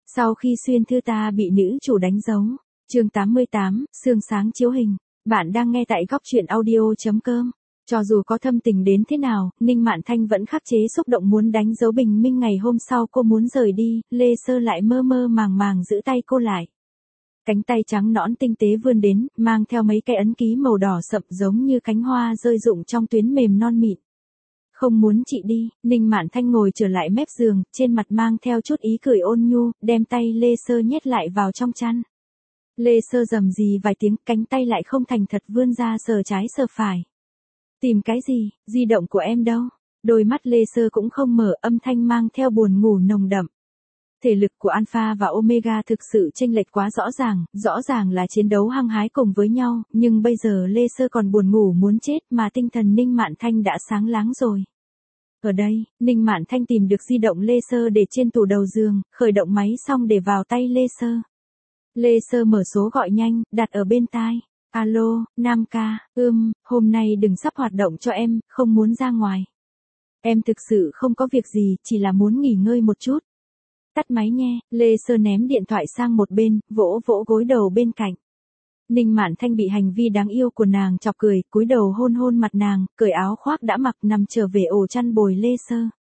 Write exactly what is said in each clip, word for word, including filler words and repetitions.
Sau khi xuyên thư ta bị nữ chủ đánh dấu. Chương tám mươi tám, sương sáng chiếu hình. Bạn đang nghe tại góc truyện audio chấm com. Cho dù có thâm tình đến thế nào, Ninh Mạn Thanh vẫn khắc chế xúc động muốn đánh dấu bình minh ngày hôm sau cô muốn rời đi, Lê Sơ lại mơ mơ màng màng giữ tay cô lại. Cánh tay trắng nõn tinh tế vươn đến, mang theo mấy cái ấn ký màu đỏ sậm giống như cánh hoa rơi rụng trong tuyến mềm non mịn. Không muốn chị đi, Ninh Mạn Thanh ngồi trở lại mép giường, trên mặt mang theo chút ý cười ôn nhu, đem tay Lê Sơ nhét lại vào trong chăn. Lê Sơ rầm rì vài tiếng, cánh tay lại không thành thật vươn ra sờ trái sờ phải. Tìm cái gì, di động của em đâu? Đôi mắt Lê Sơ cũng không mở, âm thanh mang theo buồn ngủ nồng đậm. Thể lực của Alpha và Omega thực sự chênh lệch quá rõ ràng, rõ ràng là chiến đấu hăng hái cùng với nhau, nhưng bây giờ Lê Sơ còn buồn ngủ muốn chết mà tinh thần Ninh Mạn Thanh đã sáng láng rồi. Ở đây, Ninh Mạn Thanh tìm được di động Lê Sơ để trên tủ đầu giường, khởi động máy xong để vào tay Lê Sơ. Lê Sơ mở số gọi nhanh, đặt ở bên tai. Alo, Nam ca, ưm, hôm nay đừng sắp hoạt động cho em, không muốn ra ngoài. Em thực sự không có việc gì, chỉ là muốn nghỉ ngơi một chút. Tắt máy nghe, Lê Sơ ném điện thoại sang một bên, vỗ vỗ gối đầu bên cạnh. Ninh Mạn Thanh bị hành vi đáng yêu của nàng chọc cười, cúi đầu hôn hôn mặt nàng, cởi áo khoác đã mặc nằm trở về ổ chăn bồi Lê Sơ.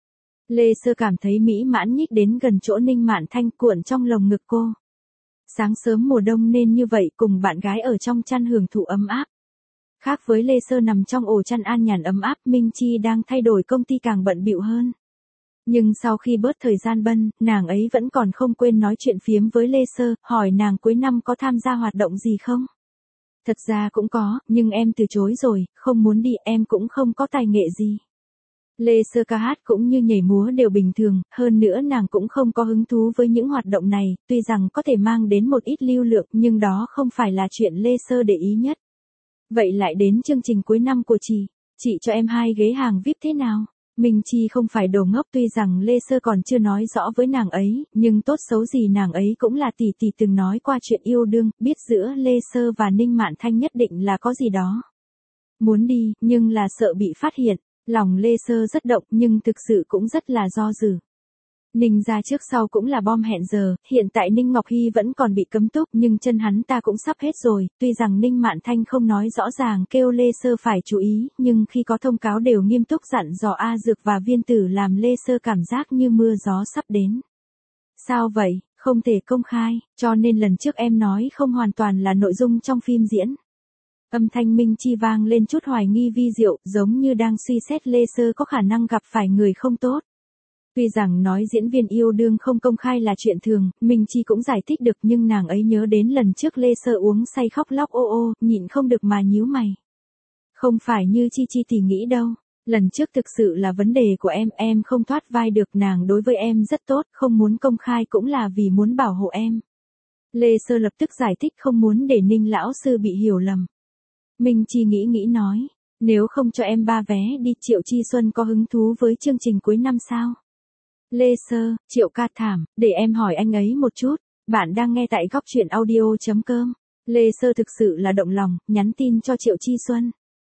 Lê Sơ cảm thấy mỹ mãn nhích đến gần chỗ Ninh Mạn Thanh cuộn trong lồng ngực cô. Sáng sớm mùa đông nên như vậy cùng bạn gái ở trong chăn hưởng thụ ấm áp. Khác với Lê Sơ nằm trong ổ chăn an nhàn ấm áp, Minh Chi đang thay đổi công ty càng bận bịu hơn. Nhưng sau khi bớt thời gian bân, nàng ấy vẫn còn không quên nói chuyện phiếm với Lê Sơ, hỏi nàng cuối năm có tham gia hoạt động gì không? Thật ra cũng có, nhưng em từ chối rồi, không muốn đi, em cũng không có tài nghệ gì. Lê Sơ ca hát cũng như nhảy múa đều bình thường, hơn nữa nàng cũng không có hứng thú với những hoạt động này, tuy rằng có thể mang đến một ít lưu lượng nhưng đó không phải là chuyện Lê Sơ để ý nhất. Vậy lại đến chương trình cuối năm của chị, chị cho em hai ghế hàng vi ai pi thế nào? Minh Chi không phải đồ ngốc, tuy rằng Lê Sơ còn chưa nói rõ với nàng ấy, nhưng tốt xấu gì nàng ấy cũng là tỷ tỷ từng nói qua chuyện yêu đương, biết giữa Lê Sơ và Ninh Mạn Thanh nhất định là có gì đó. Muốn đi, nhưng là sợ bị phát hiện, lòng Lê Sơ rất động nhưng thực sự cũng rất là do dự. Ninh ra trước sau cũng là bom hẹn giờ, hiện tại Ninh Ngọc Hy vẫn còn bị cấm túc nhưng chân hắn ta cũng sắp hết rồi, tuy rằng Ninh Mạn Thanh không nói rõ ràng kêu Lê Sơ phải chú ý, nhưng khi có thông cáo đều nghiêm túc dặn dò A Dược và Viên Tử làm Lê Sơ cảm giác như mưa gió sắp đến. Sao vậy, không thể công khai, cho nên lần trước em nói không hoàn toàn là nội dung trong phim diễn. Âm thanh Minh Chi vang lên chút hoài nghi vi diệu, giống như đang suy xét Lê Sơ có khả năng gặp phải người không tốt. Tuy rằng nói diễn viên yêu đương không công khai là chuyện thường, Minh Chi cũng giải thích được nhưng nàng ấy nhớ đến lần trước Lê Sơ uống say khóc lóc ô ô, nhịn không được mà nhíu mày. Không phải như Chi Chi thì nghĩ đâu, lần trước thực sự là vấn đề của em, em không thoát vai được, nàng đối với em rất tốt, không muốn công khai cũng là vì muốn bảo hộ em. Lê Sơ lập tức giải thích không muốn để Ninh lão sư bị hiểu lầm. Minh Chi nghĩ nghĩ nói, nếu không cho em ba vé đi, Triệu Chi Xuân có hứng thú với chương trình cuối năm sao? Lê Sơ, Triệu ca thảm, để em hỏi anh ấy một chút, bạn đang nghe tại góc truyện audio chấm com. Lê Sơ thực sự là động lòng, nhắn tin cho Triệu Chi Xuân.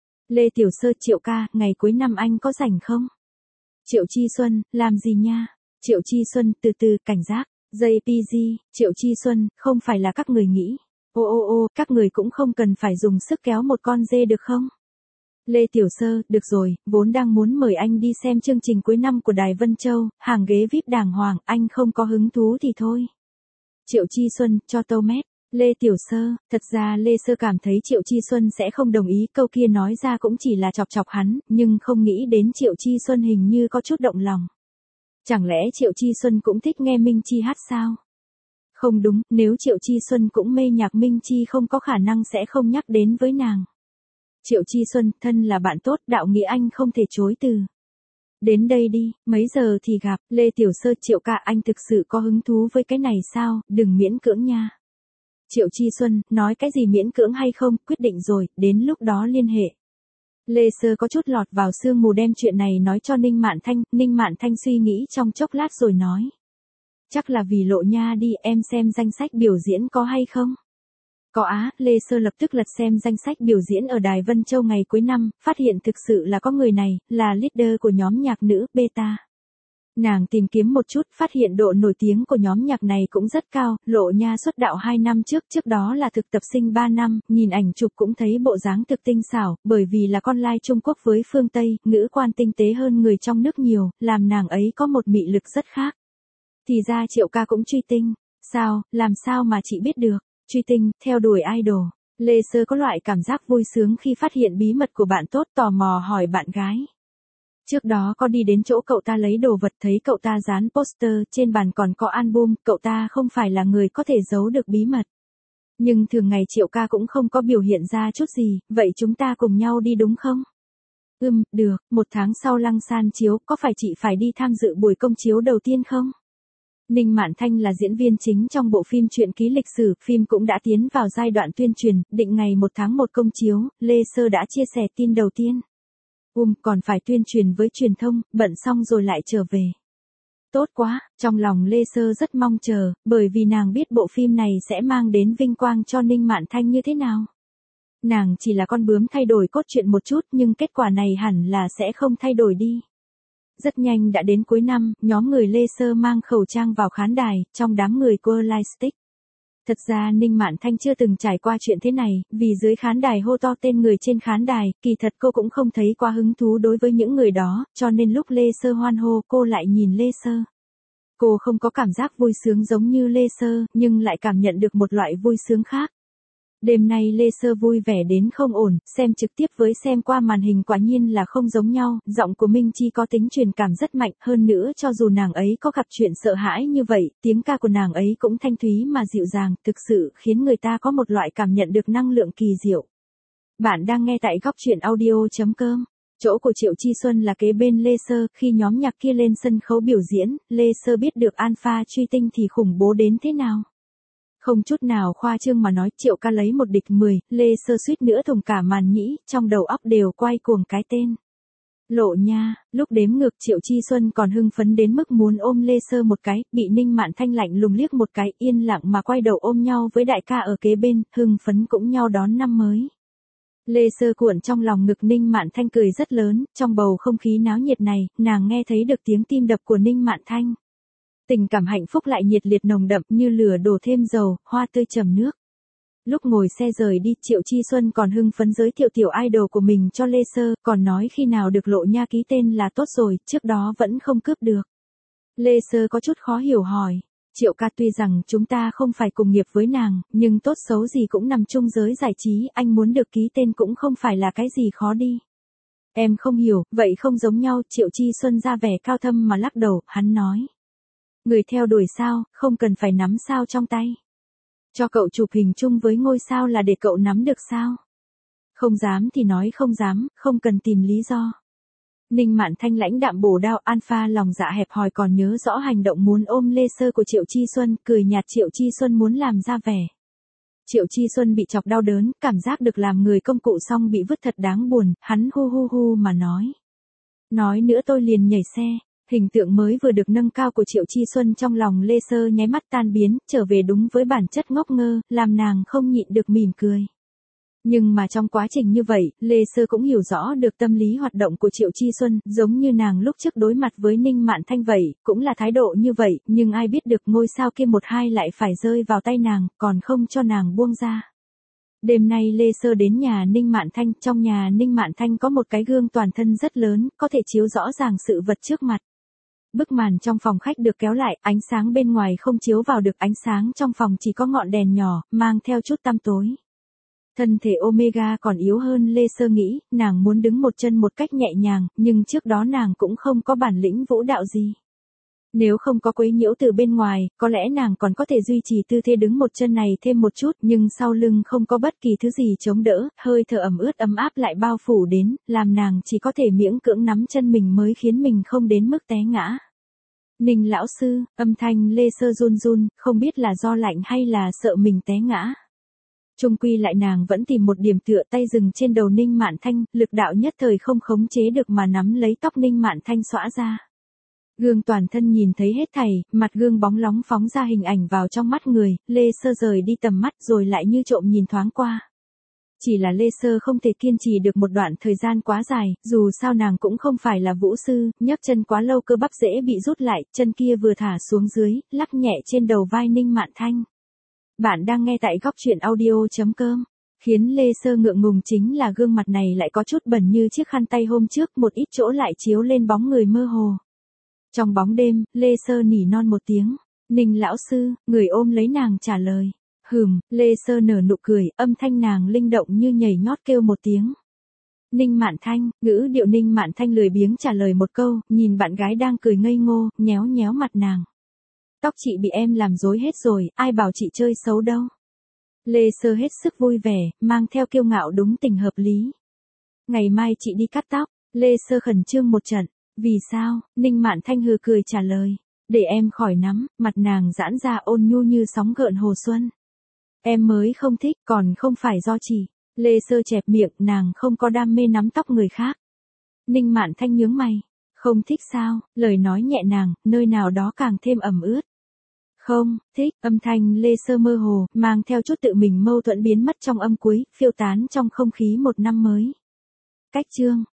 Lê Tiểu Sơ, Triệu ca, ngày cuối năm anh có rảnh không? Triệu Chi Xuân, làm gì nha? Triệu Chi Xuân, từ từ, cảnh giác, gi pê giê, Triệu Chi Xuân, không phải là các người nghĩ. Ô ô ô, các người cũng không cần phải dùng sức kéo một con dê được không? Lê Tiểu Sơ, được rồi, vốn đang muốn mời anh đi xem chương trình cuối năm của Đài Vân Châu, hàng ghế vi ai pi đàng hoàng, anh không có hứng thú thì thôi. Triệu Chi Xuân, cho tâu mét. Lê Tiểu Sơ, thật ra Lê Sơ cảm thấy Triệu Chi Xuân sẽ không đồng ý, câu kia nói ra cũng chỉ là chọc chọc hắn, nhưng không nghĩ đến Triệu Chi Xuân hình như có chút động lòng. Chẳng lẽ Triệu Chi Xuân cũng thích nghe Minh Chi hát sao? Không đúng, nếu Triệu Chi Xuân cũng mê nhạc Minh Chi không có khả năng sẽ không nhắc đến với nàng. Triệu Chi Xuân, thân là bạn tốt, đạo nghĩa anh không thể chối từ. Đến đây đi, mấy giờ thì gặp, Lê Tiểu Sơ, Triệu ca, anh thực sự có hứng thú với cái này sao, đừng miễn cưỡng nha. Triệu Chi Xuân, nói cái gì miễn cưỡng hay không, quyết định rồi, đến lúc đó liên hệ. Lê Sơ có chút lọt vào sương mù đem chuyện này nói cho Ninh Mạn Thanh, Ninh Mạn Thanh suy nghĩ trong chốc lát rồi nói. Chắc là vì Lộ Nha đi, em xem danh sách biểu diễn có hay không? Có á, Lê Sơ lập tức lật xem danh sách biểu diễn ở Đài Vân Châu ngày cuối năm, phát hiện thực sự là có người này, là leader của nhóm nhạc nữ Beta. Nàng tìm kiếm một chút, phát hiện độ nổi tiếng của nhóm nhạc này cũng rất cao, Lộ Nha xuất đạo hai năm trước, trước đó là thực tập sinh ba năm, nhìn ảnh chụp cũng thấy bộ dáng thực tinh xảo, bởi vì là con lai Trung Quốc với phương Tây, ngữ quan tinh tế hơn người trong nước nhiều, làm nàng ấy có một mị lực rất khác. Thì ra Triệu ca cũng truy tinh. Sao, làm sao mà chị biết được? Truy tinh, theo đuổi idol. Lê Sơ có loại cảm giác vui sướng khi phát hiện bí mật của bạn tốt, tò mò hỏi bạn gái. Trước đó có đi đến chỗ cậu ta lấy đồ vật, thấy cậu ta dán poster, trên bàn còn có album, cậu ta không phải là người có thể giấu được bí mật. Nhưng thường ngày Triệu ca cũng không có biểu hiện ra chút gì, vậy chúng ta cùng nhau đi đúng không? Ừm, được, một tháng sau Lăng San chiếu, có phải chị phải đi tham dự buổi công chiếu đầu tiên không? Ninh Mạn Thanh là diễn viên chính trong bộ phim truyện ký lịch sử, phim cũng đã tiến vào giai đoạn tuyên truyền, định ngày một tháng một công chiếu, Lê Sơ đã chia sẻ tin đầu tiên. Um, còn phải tuyên truyền với truyền thông, bận xong rồi lại trở về. Tốt quá, trong lòng Lê Sơ rất mong chờ, bởi vì nàng biết bộ phim này sẽ mang đến vinh quang cho Ninh Mạn Thanh như thế nào. Nàng chỉ là con bướm thay đổi cốt truyện một chút, nhưng kết quả này hẳn là sẽ không thay đổi đi. Rất nhanh đã đến cuối năm, nhóm người Lê Sơ mang khẩu trang vào khán đài, trong đám người cô Lightstick. Thật ra Ninh Mạn Thanh chưa từng trải qua chuyện thế này, vì dưới khán đài hô to tên người trên khán đài, kỳ thật cô cũng không thấy quá hứng thú đối với những người đó, cho nên lúc Lê Sơ hoan hô cô lại nhìn Lê Sơ. Cô không có cảm giác vui sướng giống như Lê Sơ, nhưng lại cảm nhận được một loại vui sướng khác. Đêm nay Lê Sơ vui vẻ đến không ổn, xem trực tiếp với xem qua màn hình quả nhiên là không giống nhau, giọng của Minh Chi có tính truyền cảm rất mạnh, hơn nữa cho dù nàng ấy có gặp chuyện sợ hãi như vậy, tiếng ca của nàng ấy cũng thanh thúy mà dịu dàng, thực sự khiến người ta có một loại cảm nhận được năng lượng kỳ diệu. Bạn đang nghe tại góc truyện audio chấm com. Chỗ của Triệu Chi Xuân là kế bên Lê Sơ, khi nhóm nhạc kia lên sân khấu biểu diễn, Lê Sơ biết được Alpha truy tinh thì khủng bố đến thế nào. Không chút nào khoa trương mà nói, Triệu ca lấy một địch mười, Lê Sơ suýt nữa thùng cả màn nhĩ, trong đầu óc đều quay cuồng cái tên. Lộ Nha, lúc đếm ngược Triệu Chi Xuân còn hưng phấn đến mức muốn ôm Lê Sơ một cái, bị Ninh Mạn Thanh lạnh lùng liếc một cái, yên lặng mà quay đầu ôm nhau với đại ca ở kế bên, hưng phấn cũng nhau đón năm mới. Lê Sơ cuộn trong lòng ngực Ninh Mạn Thanh cười rất lớn, trong bầu không khí náo nhiệt này, nàng nghe thấy được tiếng tim đập của Ninh Mạn Thanh. Tình cảm hạnh phúc lại nhiệt liệt nồng đậm như lửa đổ thêm dầu, hoa tươi trầm nước. Lúc ngồi xe rời đi, Triệu Chi Xuân còn hưng phấn giới thiệu tiểu idol của mình cho Lê Sơ, còn nói khi nào được Lộ Nha ký tên là tốt rồi, trước đó vẫn không cướp được. Lê Sơ có chút khó hiểu hỏi, Triệu ca tuy rằng chúng ta không phải cùng nghiệp với nàng, nhưng tốt xấu gì cũng nằm chung giới giải trí, anh muốn được ký tên cũng không phải là cái gì khó đi. Em không hiểu, vậy không giống nhau, Triệu Chi Xuân ra vẻ cao thâm mà lắc đầu, hắn nói. Người theo đuổi sao, không cần phải nắm sao trong tay. Cho cậu chụp hình chung với ngôi sao là để cậu nắm được sao. Không dám thì nói không dám, không cần tìm lý do. Ninh Mạn Thanh lãnh đạm bổ đao, Alpha lòng dạ hẹp hòi còn nhớ rõ hành động muốn ôm Lê Sơ của Triệu Chi Xuân, cười nhạt Triệu Chi Xuân muốn làm ra vẻ. Triệu Chi Xuân bị chọc đau đớn, cảm giác được làm người công cụ xong bị vứt thật đáng buồn, hắn hu hu hu mà nói. Nói nữa tôi liền nhảy xe. Hình tượng mới vừa được nâng cao của Triệu Chi Xuân trong lòng Lê Sơ nháy mắt tan biến, trở về đúng với bản chất ngốc ngơ, làm nàng không nhịn được mỉm cười. Nhưng mà trong quá trình như vậy, Lê Sơ cũng hiểu rõ được tâm lý hoạt động của Triệu Chi Xuân, giống như nàng lúc trước đối mặt với Ninh Mạn Thanh vậy, cũng là thái độ như vậy, nhưng ai biết được ngôi sao kia một hai lại phải rơi vào tay nàng, còn không cho nàng buông ra. Đêm nay Lê Sơ đến nhà Ninh Mạn Thanh, trong nhà Ninh Mạn Thanh có một cái gương toàn thân rất lớn, có thể chiếu rõ ràng sự vật trước mặt. Bức màn trong phòng khách được kéo lại, ánh sáng bên ngoài không chiếu vào được, ánh sáng trong phòng chỉ có ngọn đèn nhỏ, mang theo chút tăm tối. Thân thể Omega còn yếu hơn Lê Sơ nghĩ, nàng muốn đứng một chân một cách nhẹ nhàng, nhưng trước đó nàng cũng không có bản lĩnh vũ đạo gì. Nếu không có quấy nhiễu từ bên ngoài, có lẽ nàng còn có thể duy trì tư thế đứng một chân này thêm một chút, nhưng sau lưng không có bất kỳ thứ gì chống đỡ, hơi thở ẩm ướt ấm áp lại bao phủ đến, làm nàng chỉ có thể miễn cưỡng nắm chân mình mới khiến mình không đến mức té ngã. Ninh lão sư, âm thanh Lê Sơ run run, không biết là do lạnh hay là sợ mình té ngã. Chung quy lại nàng vẫn tìm một điểm tựa, tay dừng trên đầu Ninh Mạn Thanh, lực đạo nhất thời không khống chế được mà nắm lấy tóc Ninh Mạn Thanh xõa ra. Gương toàn thân nhìn thấy hết thảy, mặt gương bóng lóng phóng ra hình ảnh vào trong mắt người, Lê Sơ rời đi tầm mắt rồi lại như trộm nhìn thoáng qua. Chỉ là Lê Sơ không thể kiên trì được một đoạn thời gian quá dài, dù sao nàng cũng không phải là vũ sư, nhấc chân quá lâu cơ bắp dễ bị rút lại, chân kia vừa thả xuống dưới, lắc nhẹ trên đầu vai Ninh Mạn Thanh. Bạn đang nghe tại góc truyện audio.com. Khiến Lê Sơ ngượng ngùng chính là gương mặt này lại có chút bẩn như chiếc khăn tay hôm trước, một ít chỗ lại chiếu lên bóng người mơ hồ. Trong bóng đêm, Lê Sơ nỉ non một tiếng, Ninh lão sư, người ôm lấy nàng trả lời. Hừm, Lê Sơ nở nụ cười, âm thanh nàng linh động như nhảy nhót kêu một tiếng. Ninh Mạn Thanh, ngữ điệu Ninh Mạn Thanh lười biếng trả lời một câu, nhìn bạn gái đang cười ngây ngô, nhéo nhéo mặt nàng. Tóc chị bị em làm rối hết rồi, ai bảo chị chơi xấu đâu. Lê Sơ hết sức vui vẻ, mang theo kiêu ngạo đúng tình hợp lý. Ngày mai chị đi cắt tóc, Lê Sơ khẩn trương một trận. Vì sao? Ninh Mạn Thanh hừ cười trả lời. Để em khỏi nắm, mặt nàng giãn ra ôn nhu như sóng gợn hồ xuân. Em mới không thích, còn không phải do chị. Lê Sơ chẹp miệng, nàng không có đam mê nắm tóc người khác. Ninh Mạn Thanh nhướng mày. Không thích sao? Lời nói nhẹ nàng, nơi nào đó càng thêm ẩm ướt. Không, thích, âm thanh Lê Sơ mơ hồ, mang theo chút tự mình mâu thuẫn biến mất trong âm cuối, phiêu tán trong không khí một năm mới. Cách chương.